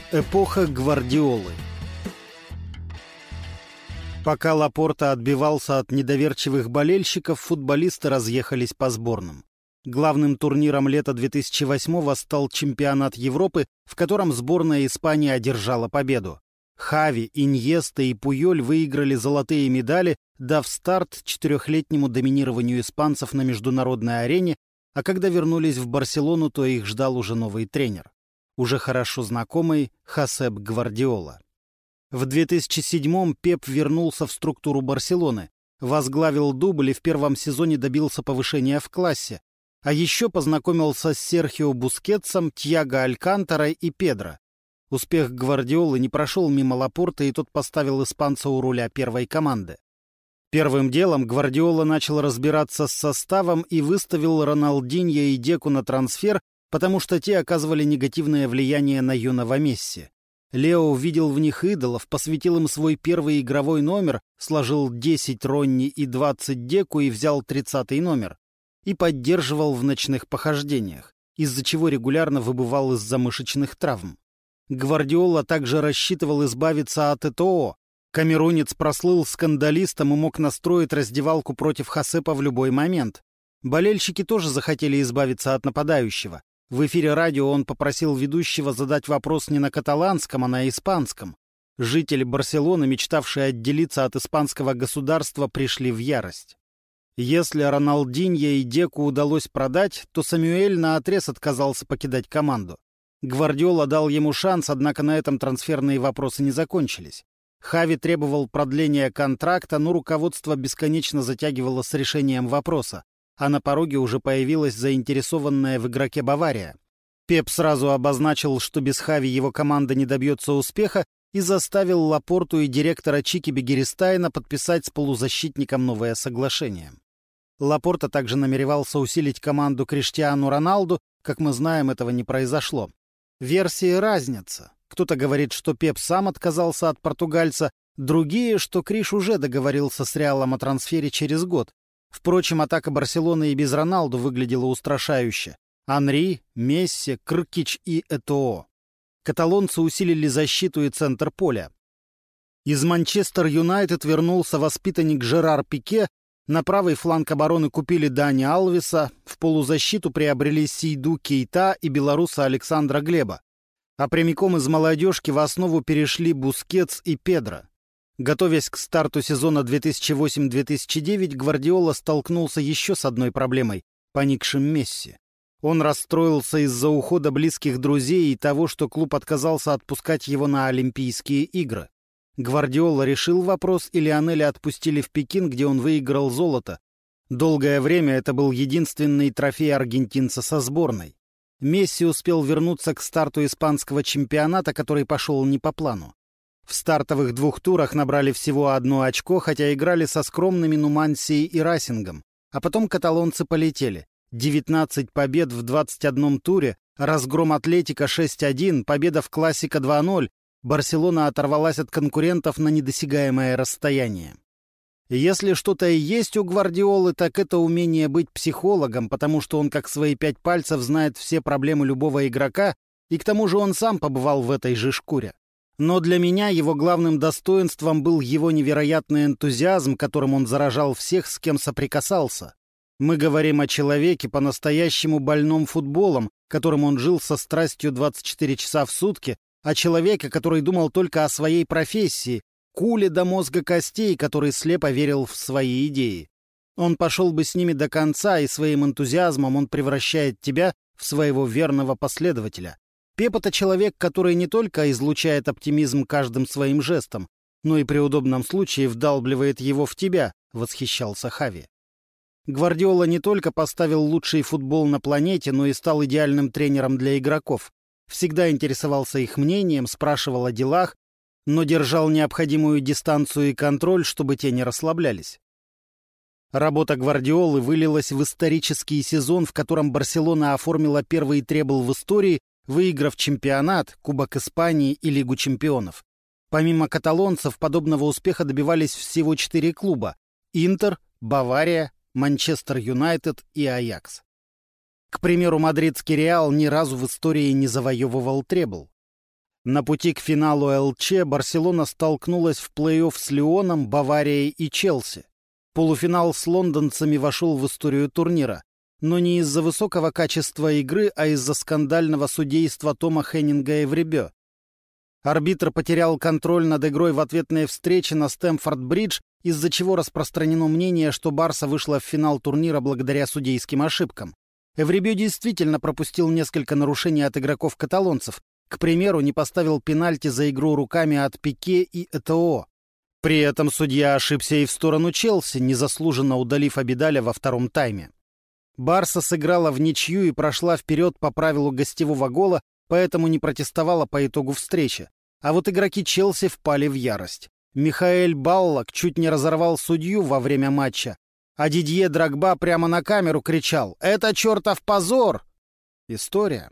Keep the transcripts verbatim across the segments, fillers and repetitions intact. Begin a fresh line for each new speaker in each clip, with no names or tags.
Эпоха Гвардиолы. Пока Лапорта отбивался от недоверчивых болельщиков, футболисты разъехались по сборным. Главным турниром лета две тысячи восьмого стал чемпионат Европы, в котором сборная Испании одержала победу. Хави, Иньеста и Пуйоль выиграли золотые медали, дав старт четырехлетнему доминированию испанцев на международной арене, а когда вернулись в Барселону, то их ждал уже новый тренер, уже хорошо знакомый Хосеп Гвардиола. В две тысячи седьмом Пеп вернулся в структуру Барселоны, возглавил дубль и в первом сезоне добился повышения в классе, а еще познакомился с Серхио Бускетсом, Тьяго Алькантарой и Педро. Успех Гвардиолы не прошел мимо Лапорта, и тот поставил испанца у руля первой команды. Первым делом Гвардиола начал разбираться с составом и выставил Роналдиньо и Деку на трансфер, потому что те оказывали негативное влияние на юного Месси. Лео увидел в них идолов, посвятил им свой первый игровой номер, сложил десять Ронни и двадцать Деку и взял тридцатый номер. И поддерживал в ночных похождениях, из-за чего регулярно выбывал из-за мышечных травм. Гвардиола также рассчитывал избавиться от Этоо. Камерунец прослыл скандалистом и мог настроить раздевалку против Хосепа в любой момент. Болельщики тоже захотели избавиться от нападающего. В эфире радио он попросил ведущего задать вопрос не на каталанском, а на испанском. Жители Барселоны, мечтавшие отделиться от испанского государства, пришли в ярость. Если Роналдиньо и Деку удалось продать, то Самюэль наотрез отказался покидать команду. Гвардиола дал ему шанс, однако на этом трансферные вопросы не закончились. Хави требовал продления контракта, но руководство бесконечно затягивало с решением вопроса, а на пороге уже появилась заинтересованная в игроке Бавария. Пеп сразу обозначил, что без Хави его команда не добьется успеха, и заставил Лапорту и директора Чики Бегерестайна подписать с полузащитником новое соглашение. Лапорта также намеревался усилить команду Криштиану Роналду, как мы знаем, этого не произошло. Версии разнятся. Кто-то говорит, что Пеп сам отказался от португальца, другие, что Криш уже договорился с Реалом о трансфере через год. Впрочем, атака Барселоны и без Роналду выглядела устрашающе. Анри, Месси, Кркич и Этоо. Каталонцы усилили защиту и центр поля. Из Манчестер Юнайтед вернулся воспитанник Жерар Пике, на правый фланг обороны купили Дани Алвеса, в полузащиту приобрели Сейду Кейта и белоруса Александра Глеба. А прямиком из молодежки в основу перешли Бускетс и Педро. Готовясь к старту сезона две тысячи восемь - две тысячи девять, Гвардиола столкнулся еще с одной проблемой – поникшим Месси. Он расстроился из-за ухода близких друзей и того, что клуб отказался отпускать его на Олимпийские игры. Гвардиола решил вопрос, и Лионеля отпустили в Пекин, где он выиграл золото. Долгое время это был единственный трофей аргентинца со сборной. Месси успел вернуться к старту испанского чемпионата, который пошел не по плану. В стартовых двух турах набрали всего одно очко, хотя играли со скромными Нумансией и Расингом. А потом каталонцы полетели. девятнадцать побед в двадцать одном туре, разгром Атлетико шесть один, победа в Классико два ноль. Барселона оторвалась от конкурентов на недосягаемое расстояние. Если что-то и есть у Гвардиолы, так это умение быть психологом, потому что он как свои пять пальцев знает все проблемы любого игрока, и к тому же он сам побывал в этой же шкуре. Но для меня его главным достоинством был его невероятный энтузиазм, которым он заражал всех, с кем соприкасался. Мы говорим о человеке, по-настоящему больном футболом, которым он жил со страстью двадцать четыре часа в сутки, о человеке, который думал только о своей профессии, куле до мозга костей, который слепо верил в свои идеи. Он пошел бы с ними до конца, и своим энтузиазмом он превращает тебя в своего верного последователя. Пеп — это человек, который не только излучает оптимизм каждым своим жестом, но и при удобном случае вдалбливает его в тебя, — восхищался Хави. Гвардиола не только поставил лучший футбол на планете, но и стал идеальным тренером для игроков. Всегда интересовался их мнением, спрашивал о делах, но держал необходимую дистанцию и контроль, чтобы те не расслаблялись. Работа Гвардиолы вылилась в исторический сезон, в котором Барселона оформила первый требл в истории, выиграв чемпионат, Кубок Испании и Лигу чемпионов. Помимо каталонцев, подобного успеха добивались всего четыре клуба – Интер, Бавария, Манчестер Юнайтед и Аякс. К примеру, мадридский Реал ни разу в истории не завоевывал требл. На пути к финалу эл че Барселона столкнулась в плей-офф с Лионом, Баварией и Челси. Полуфинал с лондонцами вошел в историю турнира, но не из-за высокого качества игры, а из-за скандального судейства Тома Хеннинга Эвребё. Арбитр потерял контроль над игрой в ответной встрече на Стэмфорд-Бридж, из-за чего распространено мнение, что Барса вышла в финал турнира благодаря судейским ошибкам. Эвребё действительно пропустил несколько нарушений от игроков-каталонцев. К примеру, не поставил пенальти за игру руками от Пике и Этоо. При этом судья ошибся и в сторону Челси, незаслуженно удалив Абидаля во втором тайме. Барса сыграла в ничью и прошла вперед по правилу гостевого гола, поэтому не протестовала по итогу встречи. А вот игроки Челси впали в ярость. Михаэль Баллок чуть не разорвал судью во время матча, а Дидье Дрогба прямо на камеру кричал: «Это чертов позор!» История.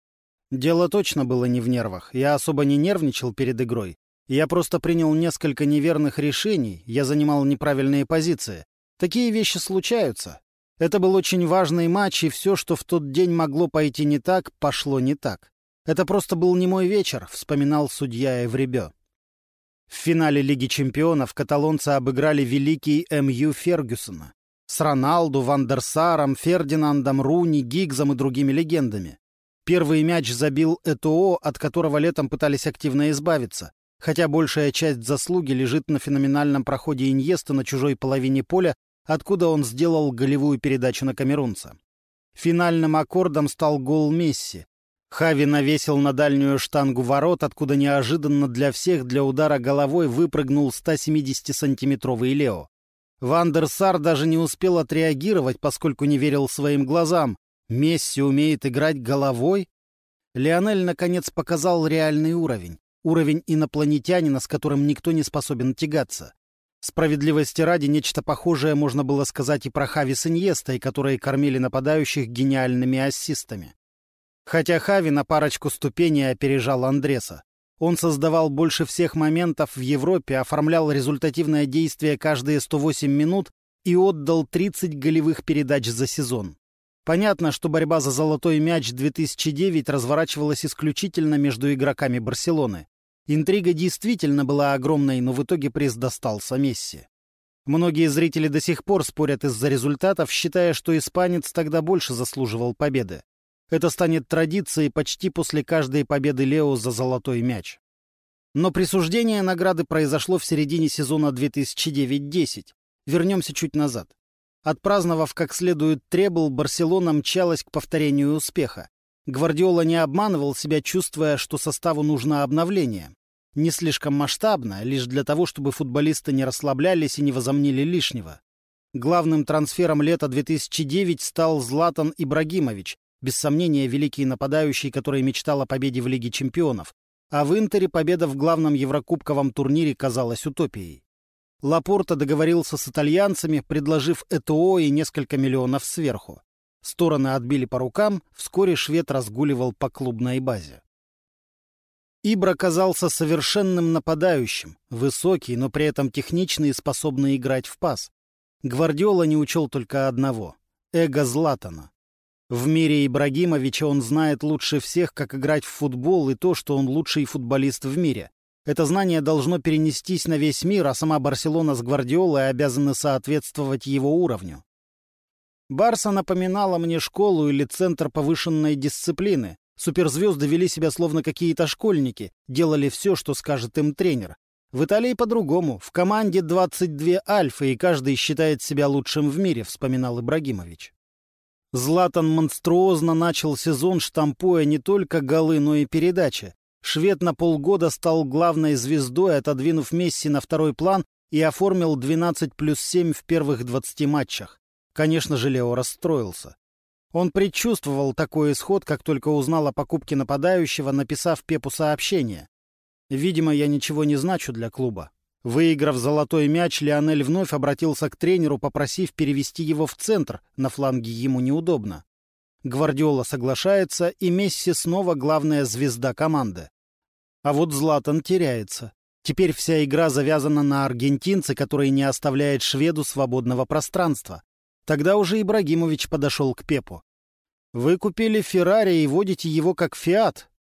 Дело точно было не в нервах. Я особо не нервничал перед игрой. Я просто принял несколько неверных решений, я занимал неправильные позиции. Такие вещи случаются. Это был очень важный матч, и все, что в тот день могло пойти не так, пошло не так. Это просто был не мой вечер, вспоминал судья Эвребё. В финале Лиги чемпионов каталонцы обыграли великий эм ю Фергюсона с Роналду, Ван дер Саром, Фердинандом, Руни, Гиггсом и другими легендами. Первый мяч забил Этоо, от которого летом пытались активно избавиться, хотя большая часть заслуги лежит на феноменальном проходе Иньесты на чужой половине поля, откуда он сделал голевую передачу на камерунца. Финальным аккордом стал гол Месси. Хави навесил на дальнюю штангу ворот, откуда неожиданно для всех для удара головой выпрыгнул сто семидесятисантиметровый Лео. Ван дер Сар даже не успел отреагировать, поскольку не верил своим глазам. Месси умеет играть головой? Лионель, наконец, показал реальный уровень. Уровень инопланетянина, с которым никто не способен тягаться. Справедливости ради, нечто похожее можно было сказать и про Хави с Иньестой, которые кормили нападающих гениальными ассистами. Хотя Хави на парочку ступеней опережал Андреса. Он создавал больше всех моментов в Европе, оформлял результативное действие каждые сто восемь минут и отдал тридцать голевых передач за сезон. Понятно, что борьба за золотой мяч две тысячи девятого разворачивалась исключительно между игроками Барселоны. Интрига действительно была огромной, но в итоге приз достался Месси. Многие зрители до сих пор спорят из-за результатов, считая, что испанец тогда больше заслуживал победы. Это станет традицией почти после каждой победы Лео за золотой мяч. Но присуждение награды произошло в середине сезона две тысячи девять десять. Вернемся чуть назад. Отпраздновав как следует требл, Барселона мчалась к повторению успеха. Гвардиола не обманывал себя, чувствуя, что составу нужно обновление. Не слишком масштабно, лишь для того, чтобы футболисты не расслаблялись и не возомнили лишнего. Главным трансфером лета две тысячи девятого стал Златан Ибрагимович, без сомнения великий нападающий, который мечтал о победе в Лиге чемпионов. А в Интере победа в главном еврокубковом турнире казалась утопией. Лапорта договорился с итальянцами, предложив Этоо и несколько миллионов сверху. Стороны отбили по рукам, вскоре швед разгуливал по клубной базе. Ибра казался совершенным нападающим, высокий, но при этом техничный и способный играть в пас. Гвардиола не учел только одного — эго Златана. В мире Ибрагимовича он знает лучше всех, как играть в футбол, и то, что он лучший футболист в мире. Это знание должно перенестись на весь мир, а сама Барселона с Гвардиолой обязаны соответствовать его уровню. Барса напоминала мне школу или центр повышенной дисциплины. Суперзвезды вели себя словно какие-то школьники, делали все, что скажет им тренер. В Италии по-другому. В команде двадцать две альфы, и каждый считает себя лучшим в мире, вспоминал Ибрагимович. Златан монструозно начал сезон, штампуя не только голы, но и передачи. Швед на полгода стал главной звездой, отодвинув Месси на второй план, и оформил двенадцать плюс семь в первых двадцати матчах. Конечно же, Лео расстроился. Он предчувствовал такой исход, как только узнал о покупке нападающего, написав Пепу сообщение. «Видимо, я ничего не значу для клуба». Выиграв золотой мяч, Лионель вновь обратился к тренеру, попросив перевести его в центр, на фланге ему неудобно. Гвардиола соглашается, и Месси снова главная звезда команды. А вот Златан теряется. Теперь вся игра завязана на аргентинце, который не оставляет шведу свободного пространства. Тогда уже Ибрагимович подошел к Пепу. «Вы купили Феррари и водите его как Фиат.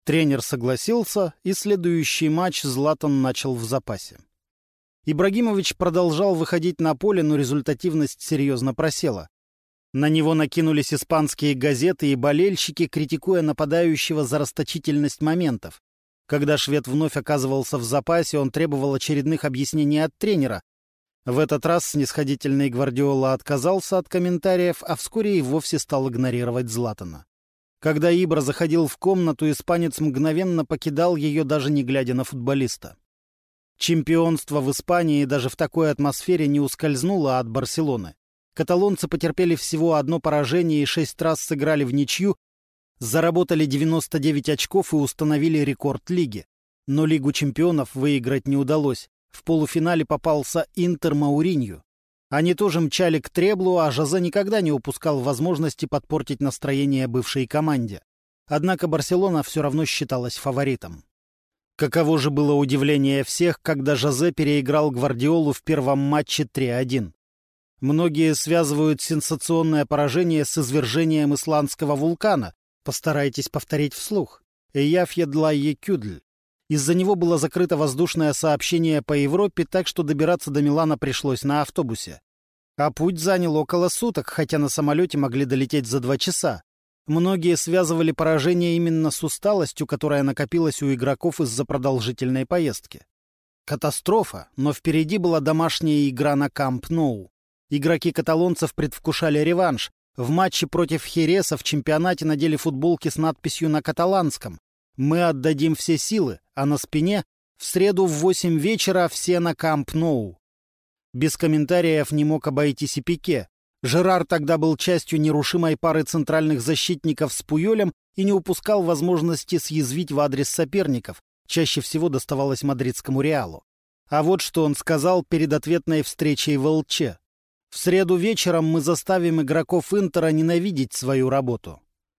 Тренер согласился, и следующий матч Златан начал в запасе. Ибрагимович продолжал выходить на поле, но результативность серьезно просела. На него накинулись испанские газеты и болельщики, критикуя нападающего за расточительность моментов. Когда швед вновь оказывался в запасе, он требовал очередных объяснений от тренера. В этот раз снисходительный Гвардиола отказался от комментариев, а вскоре и вовсе стал игнорировать Златана. Когда Ибра заходил в комнату, испанец мгновенно покидал ее, даже не глядя на футболиста. Чемпионство в Испании даже в такой атмосфере не ускользнуло от Барселоны. Каталонцы потерпели всего одно поражение и шесть раз сыграли в ничью, заработали девяносто девять очков и установили рекорд лиги. Но Лигу чемпионов выиграть не удалось. В полуфинале попался Интер Мауринью. Они тоже мчали к треблу, а Жозе никогда не упускал возможности подпортить настроение бывшей команде. Однако Барселона все равно считалась фаворитом. Каково же было удивление всех, когда Жозе переиграл Гвардиолу в первом матче три один. Многие связывают сенсационное поражение с извержением исландского вулкана. Постарайтесь повторить вслух. Эйяфьедлайекюдль. Из-за него было закрыто воздушное сообщение по Европе, так что добираться до Милана пришлось на автобусе. А путь занял около суток, хотя на самолете могли долететь за два часа. Многие связывали поражение именно с усталостью, которая накопилась у игроков из-за продолжительной поездки. Катастрофа, но впереди была домашняя игра на Камп Ноу. Игроки каталонцев предвкушали реванш. В матче против Хереса в чемпионате надели футболки с надписью на каталанском: «Мы отдадим все силы», а на спине «В среду в восемь вечера все на Камп Ноу». Без комментариев не мог обойтись и Пике. Жерар тогда был частью нерушимой пары центральных защитников с Пуйолем и не упускал возможности съязвить в адрес соперников. Чаще всего доставалось мадридскому Реалу. А вот что он сказал перед ответной встречей в Элче: «В среду вечером мы заставим игроков Интера ненавидеть свою работу».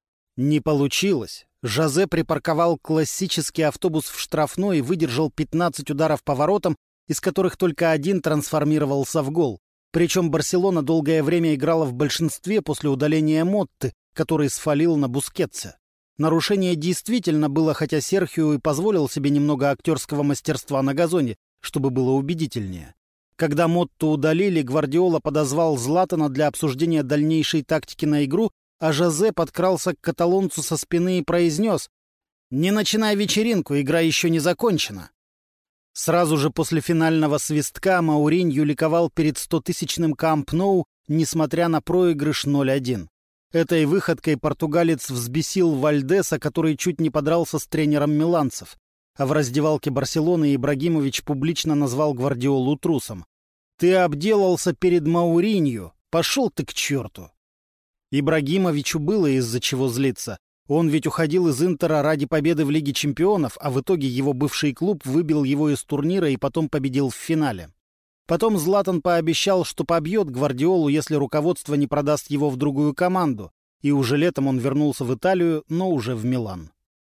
Не получилось. Жозе припарковал классический автобус в штрафной и выдержал пятнадцать ударов по воротам, из которых только один трансформировался в гол. Причем Барселона долгое время играла в большинстве после удаления Мотты, который сфалил на Бускетсе. Нарушение действительно было, хотя Серхио и позволил себе немного актерского мастерства на газоне, чтобы было убедительнее. Когда Мотту удалили, Гвардиола подозвал Златана для обсуждения дальнейшей тактики на игру, а Жозе подкрался к каталонцу со спины и произнес: «Не начинай вечеринку, игра еще не закончена». Сразу же после финального свистка Мауринью ликовал перед стотысячным Камп Ноу, несмотря на проигрыш ноль один. Этой выходкой португалец взбесил Вальдеса, который чуть не подрался с тренером миланцев. А в раздевалке Барселоны Ибрагимович публично назвал Гвардиолу трусом. «Ты обделался перед Мауринью, пошел ты к черту!» Ибрагимовичу было из-за чего злиться. Он ведь уходил из Интера ради победы в Лиге чемпионов, а в итоге его бывший клуб выбил его из турнира и потом победил в финале. Потом Златан пообещал, что побьет Гвардиолу, если руководство не продаст его в другую команду, и уже летом он вернулся в Италию, но уже в Милан.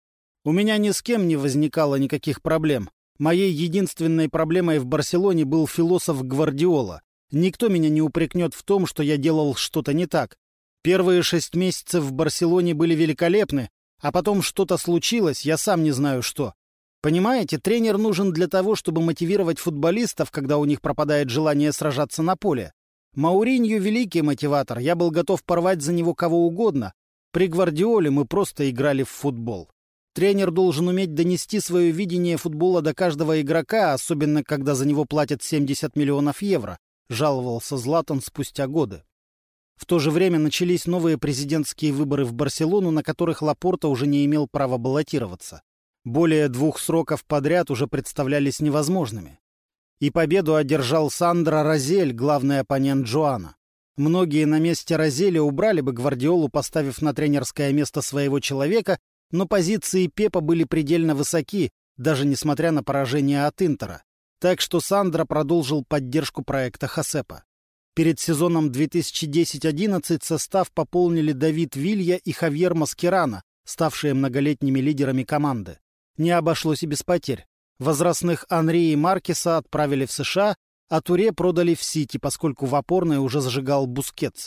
У меня ни с кем не возникало никаких проблем. Моей единственной проблемой в Барселоне был философ Гвардиола. Никто меня не упрекнет в том, что я делал что-то не так. Первые шесть месяцев в Барселоне были великолепны, а потом что-то случилось, я сам не знаю что. Понимаете, тренер нужен для того, чтобы мотивировать футболистов, когда у них пропадает желание сражаться на поле. Мауринью — великий мотиватор, я был готов порвать за него кого угодно. При Гвардиоле мы просто играли в футбол. Тренер должен уметь донести свое видение футбола до каждого игрока, особенно когда за него платят семьдесят миллионов евро, жаловался Златан спустя годы. В то же время начались новые президентские выборы в Барселону, на которых Лапорта уже не имел права баллотироваться. Более двух сроков подряд уже представлялись невозможными. И победу одержал Сандро Розель, главный оппонент Джоана. Многие на месте Розеля убрали бы Гвардиолу, поставив на тренерское место своего человека, но позиции Пепа были предельно высоки, даже несмотря на поражение от Интера. Так что Сандро продолжил поддержку проекта Хосепа. Перед сезоном две тысячи десять одиннадцать состав пополнили Давид Вилья и Хавьер Маскерано, ставшие многолетними лидерами команды. Не обошлось и без потерь. Возрастных Анри и Маркеса отправили в США, а Туре продали в Сити, поскольку в опорной уже зажигал Бускетс.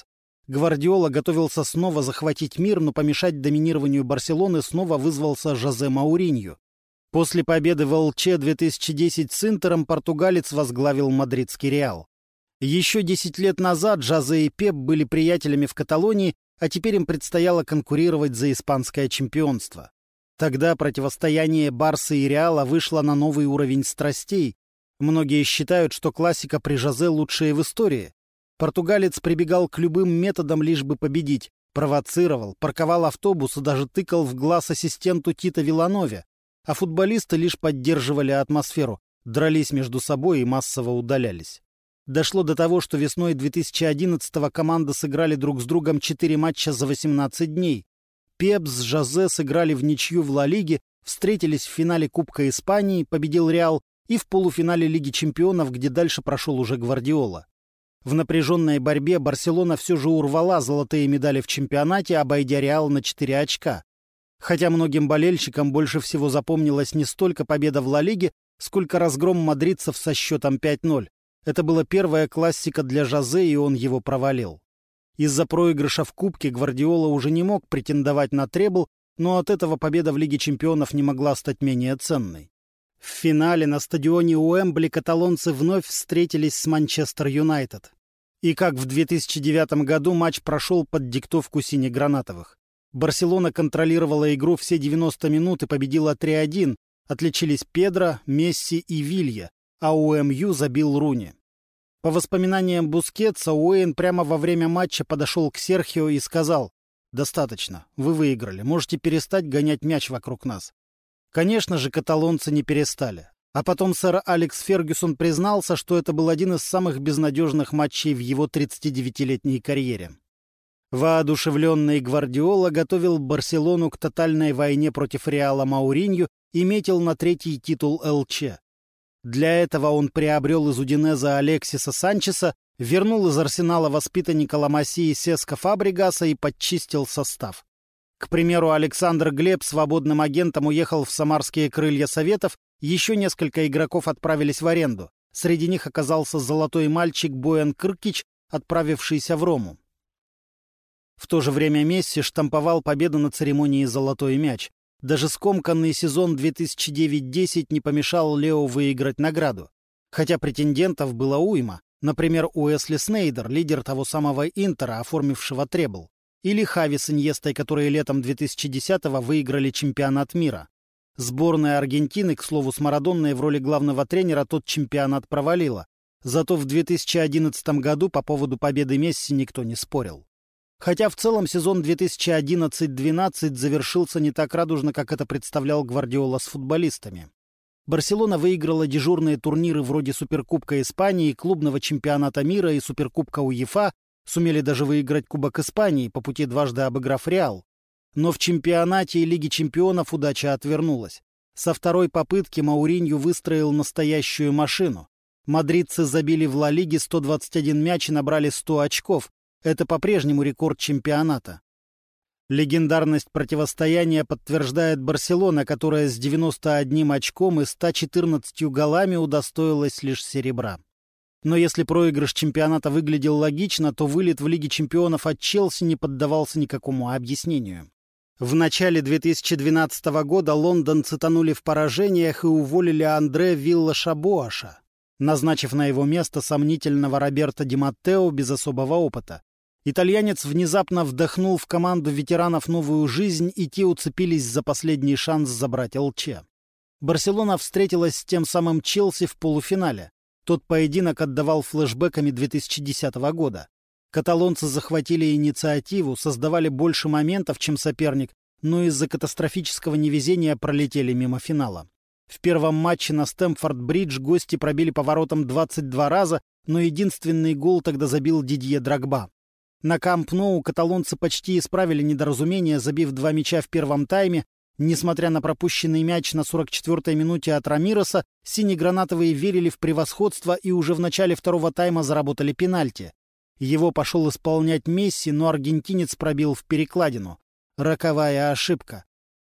Гвардиола готовился снова захватить мир, но помешать доминированию Барселоны снова вызвался Жозе Мауриньо. После победы в эл че две тысячи десять с Интером португалец возглавил мадридский Реал. Еще десять лет назад Жозе и Пеп были приятелями в Каталонии, а теперь им предстояло конкурировать за испанское чемпионство. Тогда противостояние Барсы и Реала вышло на новый уровень страстей. Многие считают, что классика при Жозе лучшая в истории. Португалец прибегал к любым методам, лишь бы победить. Провоцировал, парковал автобус и даже тыкал в глаз ассистенту Тито Вилланове. А футболисты лишь поддерживали атмосферу, дрались между собой и массово удалялись. Дошло до того, что весной две тысячи одиннадцатого команды сыграли друг с другом четыре матча за восемнадцать дней. Пеп с Жозе сыграли в ничью в Ла Лиге, встретились в финале Кубка Испании, победил Реал, и в полуфинале Лиги чемпионов, где дальше прошел уже Гвардиола. В напряженной борьбе Барселона все же урвала золотые медали в чемпионате, обойдя Реал на четыре очка. Хотя многим болельщикам больше всего запомнилась не столько победа в Ла Лиге, сколько разгром мадридцев со счетом пять ноль. Это была первая классика для Жозе, и он его провалил. Из-за проигрыша в Кубке Гвардиола уже не мог претендовать на требл, но от этого победа в Лиге чемпионов не могла стать менее ценной. В финале на стадионе Уэмбли каталонцы вновь встретились с Манчестер Юнайтед. И как в две тысячи девятом году матч прошел под диктовку синегранатовых. Барселона контролировала игру все девяносто минут и победила три один. Отличились Педро, Месси и Вилья, а у эм ю забил Руни. По воспоминаниям Бускетса, Уэйн прямо во время матча подошел к Серхио и сказал: «Достаточно, вы выиграли, можете перестать гонять мяч вокруг нас». Конечно же, каталонцы не перестали. А потом сэр Алекс Фергюсон признался, что это был один из самых безнадежных матчей в его тридцатидевятилетней карьере. Воодушевленный Гвардиола готовил Барселону к тотальной войне против Реала Мауриньо и метил на третий титул эл че. Для этого он приобрел из Удинеза Алексиса Санчеса, вернул из Арсенала воспитанника Ла Масии Сеско Фабрегаса и подчистил состав. К примеру, Александр Глеб свободным агентом уехал в Самарские крылья Советов, еще несколько игроков отправились в аренду. Среди них оказался золотой мальчик Боян Кыркич, отправившийся в Рому. В то же время Месси штамповал победу на церемонии «Золотой мяч». Даже скомканный сезон две тысячи девять десять не помешал Лео выиграть награду. Хотя претендентов было уйма. Например, Уэсли Снейдер, лидер того самого Интера, оформившего требл. Или Хави с Иньестой, которые летом две тысячи десятого выиграли чемпионат мира. Сборная Аргентины, к слову, с Марадонной в роли главного тренера тот чемпионат провалила. Зато в две тысячи одиннадцатом году по поводу победы Месси никто не спорил. Хотя в целом сезон две тысячи одиннадцать двенадцать завершился не так радужно, как это представлял Гвардиола с футболистами. Барселона выиграла дежурные турниры вроде Суперкубка Испании, Клубного чемпионата мира и Суперкубка УЕФА, сумели даже выиграть Кубок Испании, по пути дважды обыграв Реал. Но в чемпионате и Лиге чемпионов удача отвернулась. Со второй попытки Мауриньо выстроил настоящую машину. Мадридцы забили в Ла Лиге сто двадцать один мяч и набрали сто очков. Это по-прежнему рекорд чемпионата. Легендарность противостояния подтверждает Барселона, которая с девяноста одним очком и ста четырнадцатью голами удостоилась лишь серебра. Но если проигрыш чемпионата выглядел логично, то вылет в Лиге чемпионов от Челси не поддавался никакому объяснению. В начале две тысячи двенадцатого года лондонцы тонули в поражениях и уволили Андре Вилла-Шабоаша, назначив на его место сомнительного Роберто Ди Маттео без особого опыта. Итальянец внезапно вдохнул в команду ветеранов новую жизнь, и те уцепились за последний шанс забрать эл че. Барселона встретилась с тем самым Челси в полуфинале. Тот поединок отдавал флешбэками две тысячи десятого года. Каталонцы захватили инициативу, создавали больше моментов, чем соперник, но из-за катастрофического невезения пролетели мимо финала. В первом матче на Стэмфорд-Бридж гости пробили по воротам двадцать два раза, но единственный гол тогда забил Дидье Дрогба. На Камп Ноу каталонцы почти исправили недоразумение, забив два мяча в первом тайме. Несмотря на пропущенный мяч на сорок четвёртой минуте от Рамиреса, синегранатовые верили в превосходство и уже в начале второго тайма заработали пенальти. Его пошел исполнять Месси, но аргентинец пробил в перекладину. Роковая ошибка.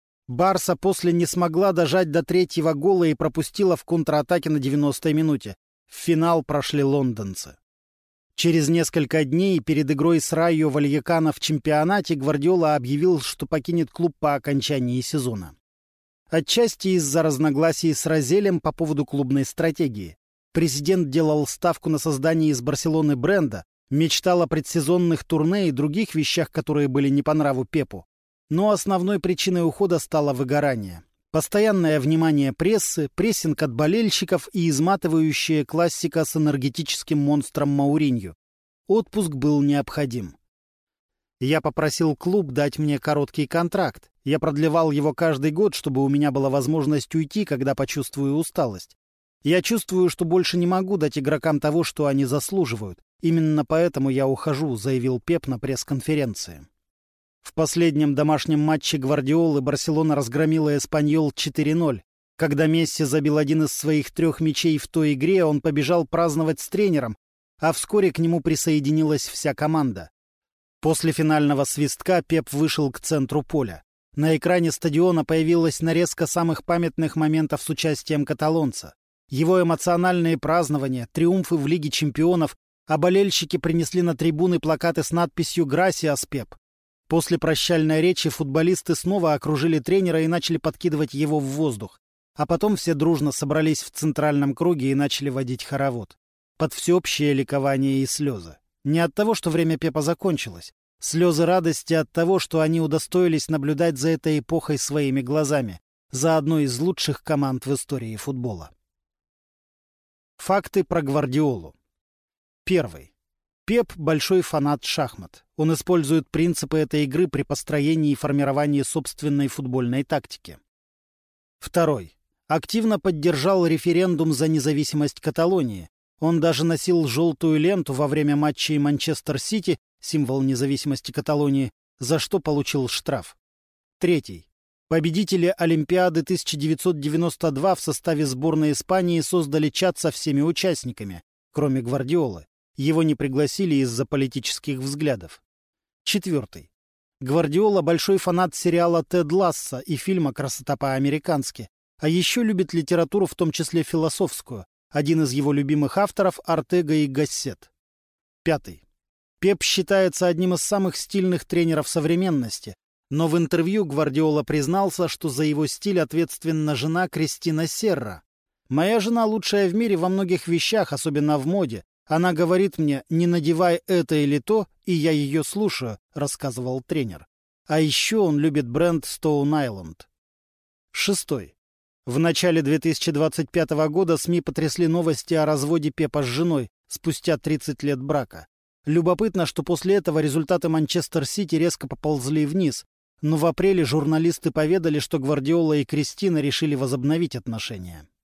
Барса после не смогла дожать до третьего гола и пропустила в контратаке на девяностой минуте. В финал прошли лондонцы. Через несколько дней перед игрой с Райо Вальякано в чемпионате Гвардиола объявил, что покинет клуб по окончании сезона. Отчасти из-за разногласий с Розелем по поводу клубной стратегии. Президент делал ставку на создание из Барселоны бренда, мечтал о предсезонных турне и других вещах, которые были не по нраву Пепу. Но основной причиной ухода стало выгорание. Постоянное внимание прессы, прессинг от болельщиков и изматывающая классика с энергетическим монстром Мауриньо. Отпуск был необходим. Я попросил клуб дать мне короткий контракт. Я продлевал его каждый год, чтобы у меня была возможность уйти, когда почувствую усталость. Я чувствую, что больше не могу дать игрокам того, что они заслуживают. Именно поэтому я ухожу, заявил Пеп на пресс-конференции. В последнем домашнем матче Гвардиолы Барселона разгромила Эспаньол четыре ноль. Когда Месси забил один из своих трех мячей в той игре, он побежал праздновать с тренером, а вскоре к нему присоединилась вся команда. После финального свистка Пеп вышел к центру поля. На экране стадиона появилась нарезка самых памятных моментов с участием каталонца. Его эмоциональные празднования, триумфы в Лиге чемпионов, а болельщики принесли на трибуны плакаты с надписью «Грасиас, Пеп». После прощальной речи футболисты снова окружили тренера и начали подкидывать его в воздух. А потом все дружно собрались в центральном круге и начали водить хоровод. Под всеобщее ликование и слезы. Не от того, что время Пепа закончилось. Слезы радости от того, что они удостоились наблюдать за этой эпохой своими глазами. За одной из лучших команд в истории футбола. Факты про Гвардиолу. Первый. Пеп – большой фанат шахмат. Он использует принципы этой игры при построении и формировании собственной футбольной тактики. Второй. Активно поддержал референдум за независимость Каталонии. Он даже носил желтую ленту во время матчей Манчестер-Сити, символ независимости Каталонии, за что получил штраф. Третий. Победители Олимпиады тысяча девятьсот девяносто два в составе сборной Испании создали чат со всеми участниками, кроме Гвардиолы. Его не пригласили из-за политических взглядов. Четвертый. Гвардиола – большой фанат сериала «Тед Лассо» и фильма «Красота по-американски», а еще любит литературу, в том числе философскую. Один из его любимых авторов – Ортега и Гассет. Пятый. Пеп считается одним из самых стильных тренеров современности, но в интервью Гвардиола признался, что за его стиль ответственна жена Кристина Серра. «Моя жена лучшая в мире во многих вещах, особенно в моде. Она говорит мне, не надевай это или то, и я ее слушаю», — рассказывал тренер. А еще он любит бренд Stone Island. Шестой. В начале две тысячи двадцать пятого года СМИ потрясли новости о разводе Пепа с женой спустя тридцать лет брака. Любопытно, что после этого результаты Манчестер-Сити резко поползли вниз, но в апреле журналисты поведали, что Гвардиола и Кристина решили возобновить отношения.